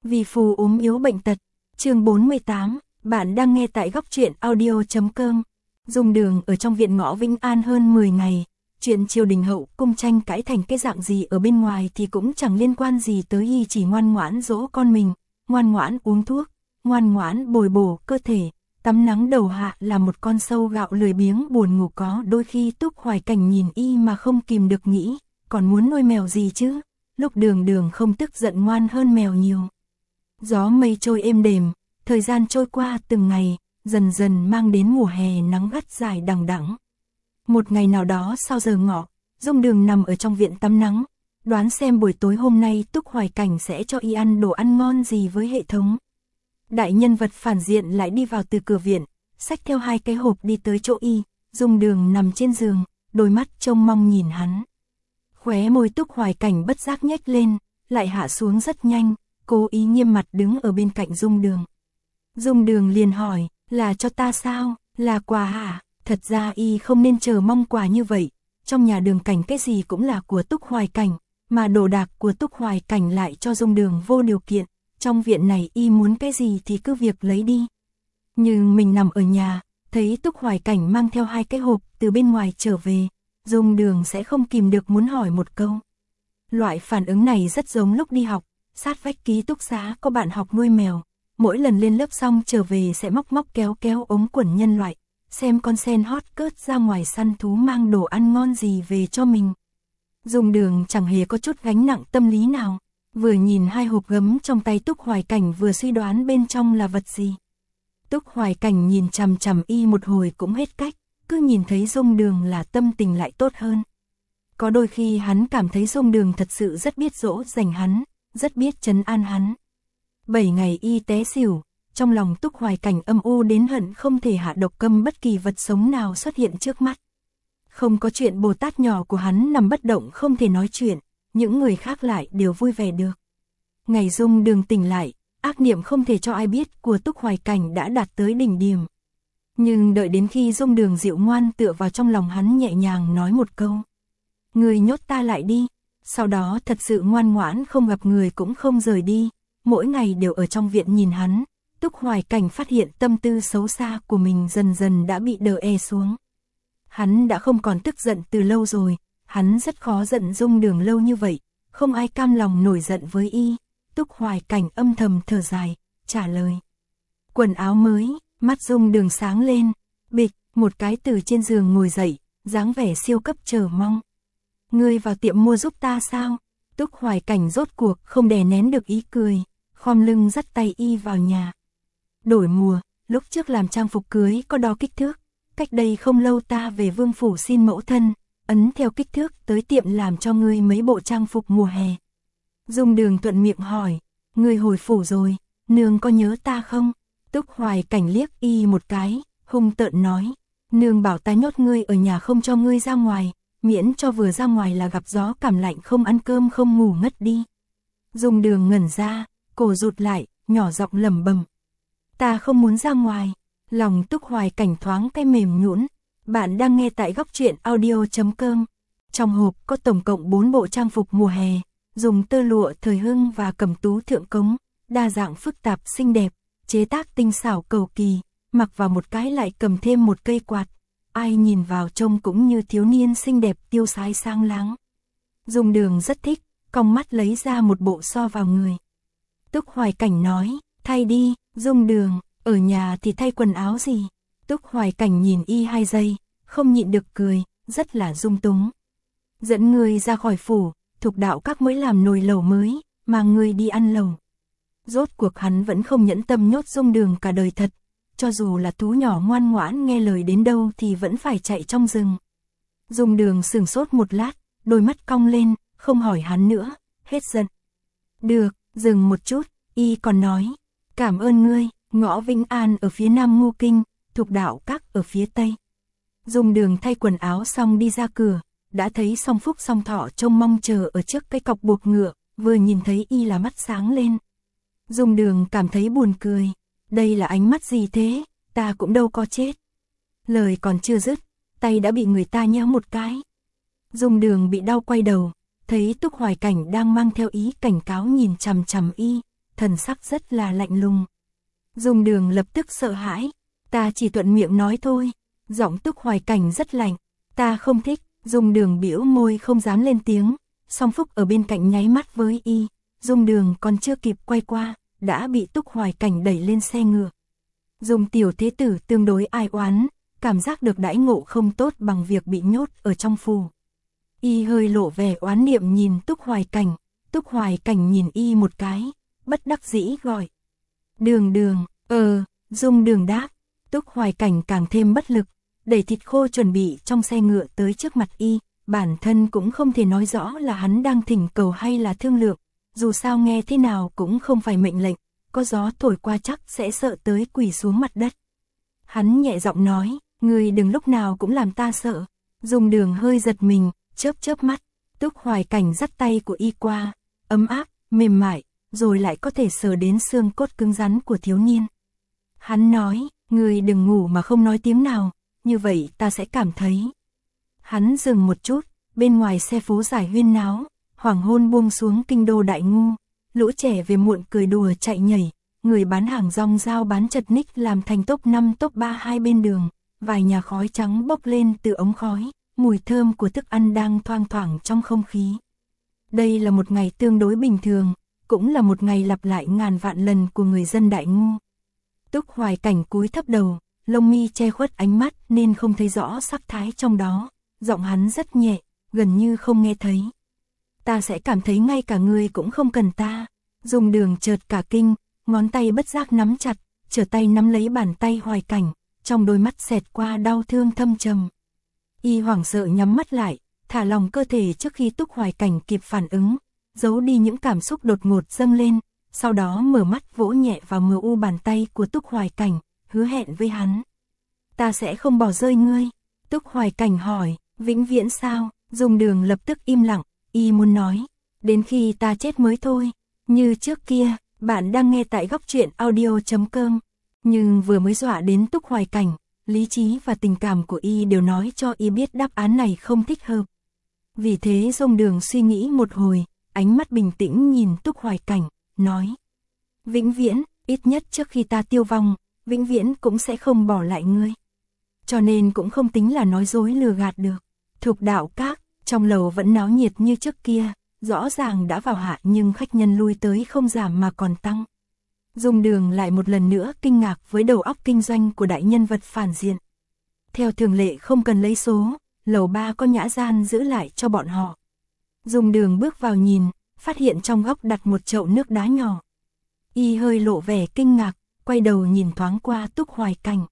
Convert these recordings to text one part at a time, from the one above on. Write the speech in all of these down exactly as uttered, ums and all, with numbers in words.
Vì phù ốm yếu bệnh tật. Chương bốn mươi tám, bạn đang nghe tại góc truyện audio chấm com. Dung Đường ở trong viện Ngõ Vĩnh An hơn mười ngày, chuyện triều đình hậu cung tranh cãi thành cái dạng gì ở bên ngoài thì cũng chẳng liên quan gì tới y, chỉ ngoan ngoãn dỗ con mình, ngoan ngoãn uống thuốc, ngoan ngoãn bồi bổ cơ thể, tắm nắng đầu hạ là một con sâu gạo lười biếng buồn ngủ. Có đôi khi Túc Hoài Cảnh nhìn y mà không kìm được nghĩ, còn muốn nuôi mèo gì chứ, lúc Đường Đường không tức giận ngoan hơn mèo nhiều. Gió mây trôi êm đềm, thời gian trôi qua từng ngày, dần dần mang đến mùa hè nắng gắt dài đằng đẵng. Một ngày nào đó sau giờ ngọ, Dung Đường nằm ở trong viện tắm nắng, đoán xem buổi tối hôm nay Túc Hoài Cảnh sẽ cho y ăn đồ ăn ngon gì với hệ thống. Đại nhân vật phản diện lại đi vào từ cửa viện, xách theo hai cái hộp đi tới chỗ y. Dung Đường nằm trên giường, đôi mắt trông mong nhìn hắn. Khóe môi Túc Hoài Cảnh bất giác nhếch lên, lại hạ xuống rất nhanh, cố ý nghiêm mặt đứng ở bên cạnh Dung Đường. Dung Đường liền hỏi, là cho ta sao, là quà hả? Thật ra y không nên chờ mong quà như vậy, trong nhà Đường Cảnh cái gì cũng là của Túc Hoài Cảnh, mà đồ đạc của Túc Hoài Cảnh lại cho Dung Đường vô điều kiện, trong viện này y muốn cái gì thì cứ việc lấy đi. Nhưng mình nằm ở nhà, thấy Túc Hoài Cảnh mang theo hai cái hộp từ bên ngoài trở về, Dung Đường sẽ không kìm được muốn hỏi một câu. Loại phản ứng này rất giống lúc đi học, sát vách ký túc xá có bạn học nuôi mèo, mỗi lần lên lớp xong trở về sẽ móc móc kéo kéo ống quần nhân loại, xem con sen hót cớt ra ngoài săn thú mang đồ ăn ngon gì về cho mình. Dung Đường chẳng hề có chút gánh nặng tâm lý nào, vừa nhìn hai hộp gấm trong tay Túc Hoài Cảnh vừa suy đoán bên trong là vật gì. Túc Hoài Cảnh nhìn chằm chằm y một hồi cũng hết cách, cứ nhìn thấy Dung Đường là tâm tình lại tốt hơn. Có đôi khi hắn cảm thấy Dung Đường thật sự rất biết dỗ dành hắn, rất biết trấn an hắn. Bảy ngày y té xỉu, trong lòng Túc Hoài Cảnh âm u đến hận không thể hạ độc câm bất kỳ vật sống nào xuất hiện trước mắt. Không có chuyện Bồ Tát nhỏ của hắn nằm bất động không thể nói chuyện, những người khác lại đều vui vẻ được. Ngày Dung Đường tỉnh lại, ác niệm không thể cho ai biết của Túc Hoài Cảnh đã đạt tới đỉnh điểm. Nhưng đợi đến khi Dung Đường dịu ngoan tựa vào trong lòng hắn nhẹ nhàng nói một câu. Người nhốt ta lại đi. Sau đó thật sự ngoan ngoãn không gặp người cũng không rời đi, mỗi ngày đều ở trong viện nhìn hắn. Túc Hoài Cảnh phát hiện tâm tư xấu xa của mình dần dần đã bị đè ép xuống. Hắn đã không còn tức giận từ lâu rồi, hắn rất khó giận Dung Đường lâu như vậy, không ai cam lòng nổi giận với y. Túc Hoài Cảnh âm thầm thở dài, trả lời. Quần áo mới, mắt Dung Đường sáng lên, bịch, một cái từ trên giường ngồi dậy, dáng vẻ siêu cấp chờ mong. Ngươi vào tiệm mua giúp ta sao? Túc Hoài Cảnh rốt cuộc không đè nén được ý cười, khom lưng dắt tay y vào nhà. Đổi mùa, lúc trước làm trang phục cưới có đo kích thước, cách đây không lâu ta về Vương phủ xin mẫu thân, ấn theo kích thước tới tiệm làm cho ngươi mấy bộ trang phục mùa hè. Dung Đường thuận miệng hỏi, ngươi hồi phủ rồi, nương có nhớ ta không? Túc Hoài Cảnh liếc y một cái, hung tợn nói, nương bảo ta nhốt ngươi ở nhà không cho ngươi ra ngoài, miễn cho vừa ra ngoài là gặp gió cảm lạnh không ăn cơm không ngủ ngất đi. Dung Đường ngẩn ra, cổ rụt lại, nhỏ giọng lẩm bẩm. Ta không muốn ra ngoài. Lòng Túc Hoài Cảnh thoáng cái mềm nhũn. Bạn đang nghe tại góc truyện audio chấm com. Trong hộp có tổng cộng bốn bộ trang phục mùa hè, dùng tơ lụa thời hưng và cẩm tú thượng cống, đa dạng phức tạp xinh đẹp, chế tác tinh xảo cầu kỳ, mặc vào một cái lại cầm thêm một cây quạt. Ai nhìn vào trông cũng như thiếu niên xinh đẹp tiêu sái sang láng. Dung Đường rất thích, cong mắt lấy ra một bộ so vào người. Túc Hoài Cảnh nói, thay đi. Dung Đường, ở nhà thì thay quần áo gì? Túc Hoài Cảnh nhìn y hai giây, không nhịn được cười, rất là dung túng. Dẫn người ra khỏi phủ, Thục Đạo Các mới làm nồi lẩu mới, mà người đi ăn lẩu. Rốt cuộc hắn vẫn không nhẫn tâm nhốt Dung Đường cả đời thật. Cho dù là thú nhỏ ngoan ngoãn nghe lời đến đâu thì vẫn phải chạy trong rừng. Dung Đường sửng sốt một lát, đôi mắt cong lên, không hỏi hắn nữa, hết giận. Được, dừng một chút, y còn nói, cảm ơn ngươi. Ngõ Vĩnh An ở phía nam Ngô Kinh, Thục Đạo Các ở phía tây. Dung Đường thay quần áo xong đi ra cửa, đã thấy Song Phúc Song Thọ trông mong chờ ở trước cái cọc buộc ngựa, vừa nhìn thấy y là mắt sáng lên. Dung Đường cảm thấy buồn cười. Đây là ánh mắt gì thế, ta cũng đâu có chết. Lời còn chưa dứt, tay đã bị người ta nhéo một cái. Dung Đường bị đau quay đầu, thấy Túc Hoài Cảnh đang mang theo ý cảnh cáo nhìn chằm chằm y, thần sắc rất là lạnh lùng. Dung Đường lập tức sợ hãi, ta chỉ thuận miệng nói thôi. Giọng Túc Hoài Cảnh rất lạnh, ta không thích. Dung Đường bĩu môi không dám lên tiếng, Song Phúc ở bên cạnh nháy mắt với y, Dung Đường còn chưa kịp quay qua, đã bị Túc Hoài Cảnh đẩy lên xe ngựa. Dung tiểu thế tử tương đối ai oán, cảm giác được đãi ngộ không tốt bằng việc bị nhốt ở trong phủ. Y hơi lộ vẻ oán niệm nhìn Túc Hoài Cảnh, Túc Hoài Cảnh nhìn y một cái, bất đắc dĩ gọi. Đường Đường, ờ, Dung Đường đáp, Túc Hoài Cảnh càng thêm bất lực, đẩy thịt khô chuẩn bị trong xe ngựa tới trước mặt y, bản thân cũng không thể nói rõ là hắn đang thỉnh cầu hay là thương lượng, dù sao nghe thế nào cũng không phải mệnh lệnh, có gió thổi qua chắc sẽ sợ tới quỳ xuống mặt đất. Hắn nhẹ giọng nói, người đừng lúc nào cũng làm ta sợ. Dung Đường hơi giật mình, chớp chớp mắt, Túc Hoài Cảnh dắt tay của y qua, ấm áp, mềm mại, rồi lại có thể sờ đến xương cốt cứng rắn của thiếu niên. Hắn nói, người đừng ngủ mà không nói tiếng nào, như vậy ta sẽ cảm thấy. Hắn dừng một chút, bên ngoài xe phố dài huyên náo, hoàng hôn buông xuống kinh đô đại ngu, lũ trẻ về muộn cười đùa chạy nhảy, người bán hàng rong rao bán chật ních làm thành top năm top ba hai bên đường, vài nhà khói trắng bốc lên từ ống khói, mùi thơm của thức ăn đang thoang thoảng trong không khí. Đây là một ngày tương đối bình thường, cũng là một ngày lặp lại ngàn vạn lần của người dân đại ngu. Túc Hoài Cảnh cúi thấp đầu, lông mi che khuất ánh mắt nên không thấy rõ sắc thái trong đó, giọng hắn rất nhẹ, gần như không nghe thấy. Ta sẽ cảm thấy ngay cả ngươi cũng không cần ta. Dung Đường chợt cả kinh, ngón tay bất giác nắm chặt, trở tay nắm lấy bàn tay Hoài Cảnh, trong đôi mắt xẹt qua đau thương thâm trầm. Y hoảng sợ nhắm mắt lại, thả lòng cơ thể trước khi Túc Hoài Cảnh kịp phản ứng, giấu đi những cảm xúc đột ngột dâng lên, sau đó mở mắt vỗ nhẹ vào mờ u bàn tay của Túc Hoài Cảnh, hứa hẹn với hắn. Ta sẽ không bỏ rơi ngươi. Túc Hoài Cảnh hỏi, vĩnh viễn sao? Dung Đường lập tức im lặng, y muốn nói, đến khi ta chết mới thôi. Như trước kia, bạn đang nghe tại góc truyện audio chấm com. Nhưng vừa mới dọa đến Túc Hoài Cảnh, lý trí và tình cảm của y đều nói cho y biết đáp án này không thích hợp. Vì thế Dung Đường suy nghĩ một hồi, ánh mắt bình tĩnh nhìn Túc Hoài Cảnh, nói. Vĩnh viễn, ít nhất trước khi ta tiêu vong, vĩnh viễn cũng sẽ không bỏ lại ngươi. Cho nên cũng không tính là nói dối lừa gạt được. Thục Đạo Các, trong lầu vẫn náo nhiệt như trước kia, rõ ràng đã vào hạ nhưng khách nhân lui tới không giảm mà còn tăng. Dung Đường lại một lần nữa kinh ngạc với đầu óc kinh doanh của đại nhân vật phản diện. Theo thường lệ không cần lấy số, lầu ba có nhã gian giữ lại cho bọn họ. Dung Đường bước vào nhìn, phát hiện trong góc đặt một chậu nước đá nhỏ. Y hơi lộ vẻ kinh ngạc, quay đầu nhìn thoáng qua Túc Hoài Cảnh.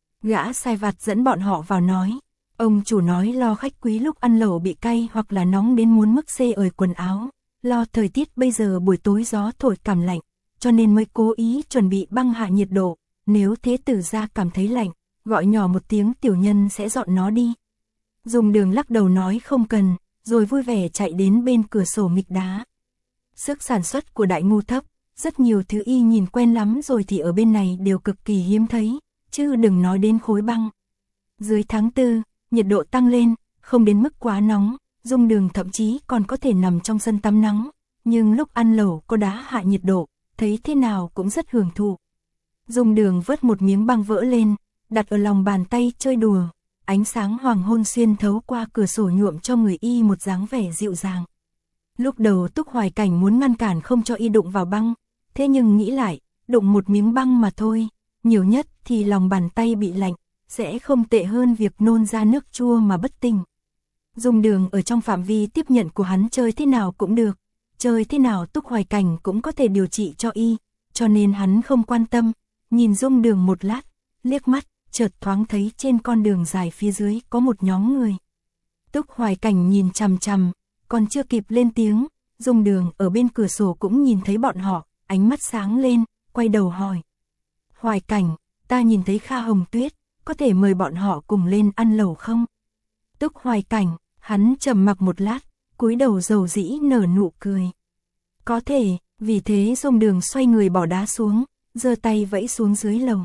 Gã sai vặt dẫn bọn họ vào nói, ông chủ nói lo khách quý lúc ăn lẩu bị cay hoặc là nóng đến muốn mức xê ời quần áo, lo thời tiết bây giờ buổi tối gió thổi cảm lạnh, cho nên mới cố ý chuẩn bị băng hạ nhiệt độ, nếu thế tử gia cảm thấy lạnh, gọi nhỏ một tiếng tiểu nhân sẽ dọn nó đi. Dung Đường lắc đầu nói không cần, rồi vui vẻ chạy đến bên cửa sổ nghịch đá. Sức sản xuất của đại ngu thấp, rất nhiều thứ y nhìn quen lắm rồi thì ở bên này đều cực kỳ hiếm thấy, chứ đừng nói đến khối băng. Dưới tháng tư, nhiệt độ tăng lên, không đến mức quá nóng, Dung Đường thậm chí còn có thể nằm trong sân tắm nắng, nhưng lúc ăn lẩu có đá hạ nhiệt độ, thấy thế nào cũng rất hưởng thụ. Dung Đường vớt một miếng băng vỡ lên, đặt ở lòng bàn tay chơi đùa, ánh sáng hoàng hôn xuyên thấu qua cửa sổ nhuộm cho người y một dáng vẻ dịu dàng. Lúc đầu Túc Hoài Cảnh muốn ngăn cản không cho y đụng vào băng, thế nhưng nghĩ lại, đụng một miếng băng mà thôi, nhiều nhất thì lòng bàn tay bị lạnh, sẽ không tệ hơn việc nôn ra nước chua mà bất tỉnh. Dung Đường ở trong phạm vi tiếp nhận của hắn chơi thế nào cũng được, chơi thế nào Túc Hoài Cảnh cũng có thể điều trị cho y, cho nên hắn không quan tâm, nhìn Dung Đường một lát, liếc mắt, chợt thoáng thấy trên con đường dài phía dưới có một nhóm người. Túc Hoài Cảnh nhìn chằm chằm, còn chưa kịp lên tiếng, Dung Đường ở bên cửa sổ cũng nhìn thấy bọn họ, ánh mắt sáng lên, quay đầu hỏi. Hoài Cảnh, ta nhìn thấy Kha Hồng Tuyết, có thể mời bọn họ cùng lên ăn lẩu không? Túc Hoài Cảnh, hắn trầm mặc một lát, cúi đầu dầu dĩ nở nụ cười. Có thể, vì thế Dung Đường xoay người bỏ đá xuống, giơ tay vẫy xuống dưới lầu.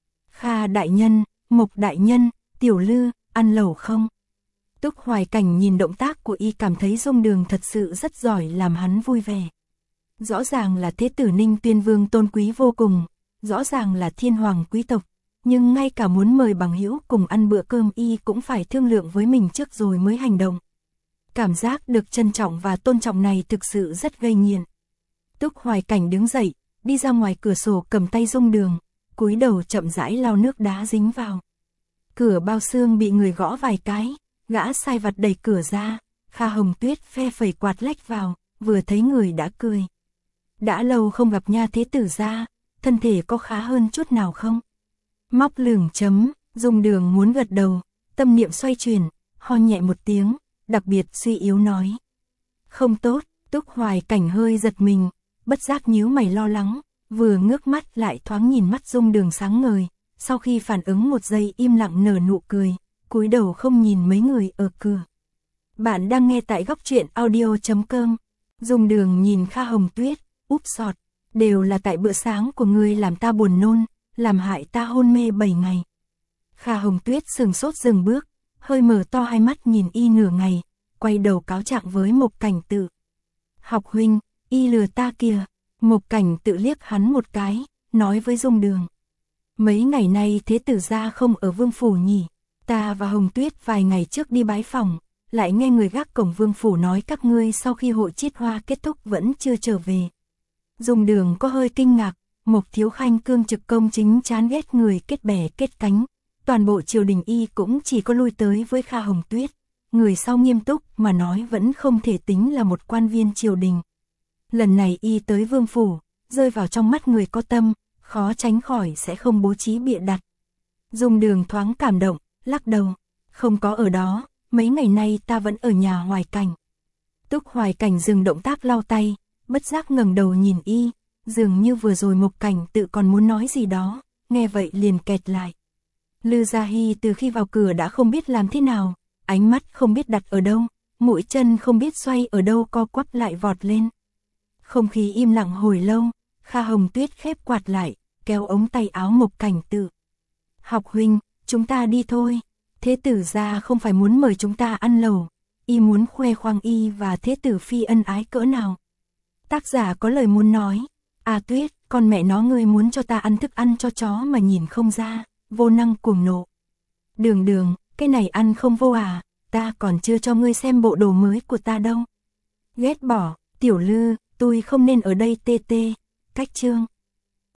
Kha đại nhân, Mộc đại nhân, Tiểu Lư, ăn lẩu không? Túc Hoài Cảnh nhìn động tác của y cảm thấy Dung Đường thật sự rất giỏi làm hắn vui vẻ. Rõ ràng là thế tử Ninh Tuyên Vương tôn quý vô cùng, rõ ràng là thiên hoàng quý tộc, nhưng ngay cả muốn mời bằng hữu cùng ăn bữa cơm y cũng phải thương lượng với mình trước rồi mới hành động. Cảm giác được trân trọng và tôn trọng này thực sự rất gây nghiện. Túc Hoài Cảnh đứng dậy, đi ra ngoài cửa sổ cầm tay Dung Đường, cúi đầu chậm rãi lau nước đá dính vào. Cửa bao xương bị người gõ vài cái, gã sai vặt đẩy cửa ra, Kha Hồng Tuyết phe phẩy quạt lách vào, vừa thấy người đã cười. Đã lâu không gặp nha thế tử gia, thân thể có khá hơn chút nào không? Móc lửng chấm, Dung Đường muốn gật đầu, tâm niệm xoay chuyển, ho nhẹ một tiếng, đặc biệt suy yếu nói. Không tốt, Túc Hoài Cảnh hơi giật mình, bất giác nhíu mày lo lắng, vừa ngước mắt lại thoáng nhìn mắt Dung Đường sáng ngời, sau khi phản ứng một giây im lặng nở nụ cười, cúi đầu không nhìn mấy người ở cửa. Bạn đang nghe tại góc truyện audio chấm com. Dung Đường nhìn Kha Hồng Tuyết, úp sọt, đều là tại bữa sáng của ngươi làm ta buồn nôn, làm hại ta hôn mê bảy ngày. Kha Hồng Tuyết sừng sốt dừng bước, hơi mở to hai mắt nhìn y nửa ngày, quay đầu cáo trạng với Mộc Cảnh Tự. Học huynh, y lừa ta kìa. Mộc Cảnh Tự liếc hắn một cái, nói với Dung Đường. Mấy ngày nay thế tử gia không ở vương phủ nhỉ, ta và Hồng Tuyết vài ngày trước đi bái phòng, lại nghe người gác cổng vương phủ nói các ngươi sau khi hội chiết hoa kết thúc vẫn chưa trở về. Dung Đường có hơi kinh ngạc, Mộc Thiếu Khanh cương trực công chính chán ghét người kết bè kết cánh, toàn bộ triều đình y cũng chỉ có lui tới với Kha Hồng Tuyết, người sau nghiêm túc mà nói vẫn không thể tính là một quan viên triều đình. Lần này y tới vương phủ, rơi vào trong mắt người có tâm, khó tránh khỏi sẽ không bố trí bịa đặt. Dung Đường thoáng cảm động, lắc đầu, không có ở đó, mấy ngày nay ta vẫn ở nhà Hoài Cảnh. Túc Hoài Cảnh dừng động tác lau tay, bất giác ngẩng đầu nhìn y, dường như vừa rồi Mộc Cảnh Tự còn muốn nói gì đó, nghe vậy liền kẹt lại. Lư Gia Hy từ khi vào cửa đã không biết làm thế nào, ánh mắt không biết đặt ở đâu, mũi chân không biết xoay ở đâu co quắp lại vọt lên. Không khí im lặng hồi lâu, Kha Hồng Tuyết khép quạt lại, kéo ống tay áo Mộc Cảnh Tự. Học huynh, chúng ta đi thôi. Thế tử gia không phải muốn mời chúng ta ăn lẩu, y muốn khoe khoang y và thế tử phi ân ái cỡ nào. Tác giả có lời muốn nói, à Tuyết, con mẹ nó ngươi muốn cho ta ăn thức ăn cho chó mà nhìn không ra, vô năng cuồng nộ. Đường Đường, cái này ăn không vô à, ta còn chưa cho ngươi xem bộ đồ mới của ta đâu. Ghét bỏ, Tiểu Lư, tôi không nên ở đây tê tê, cách chương.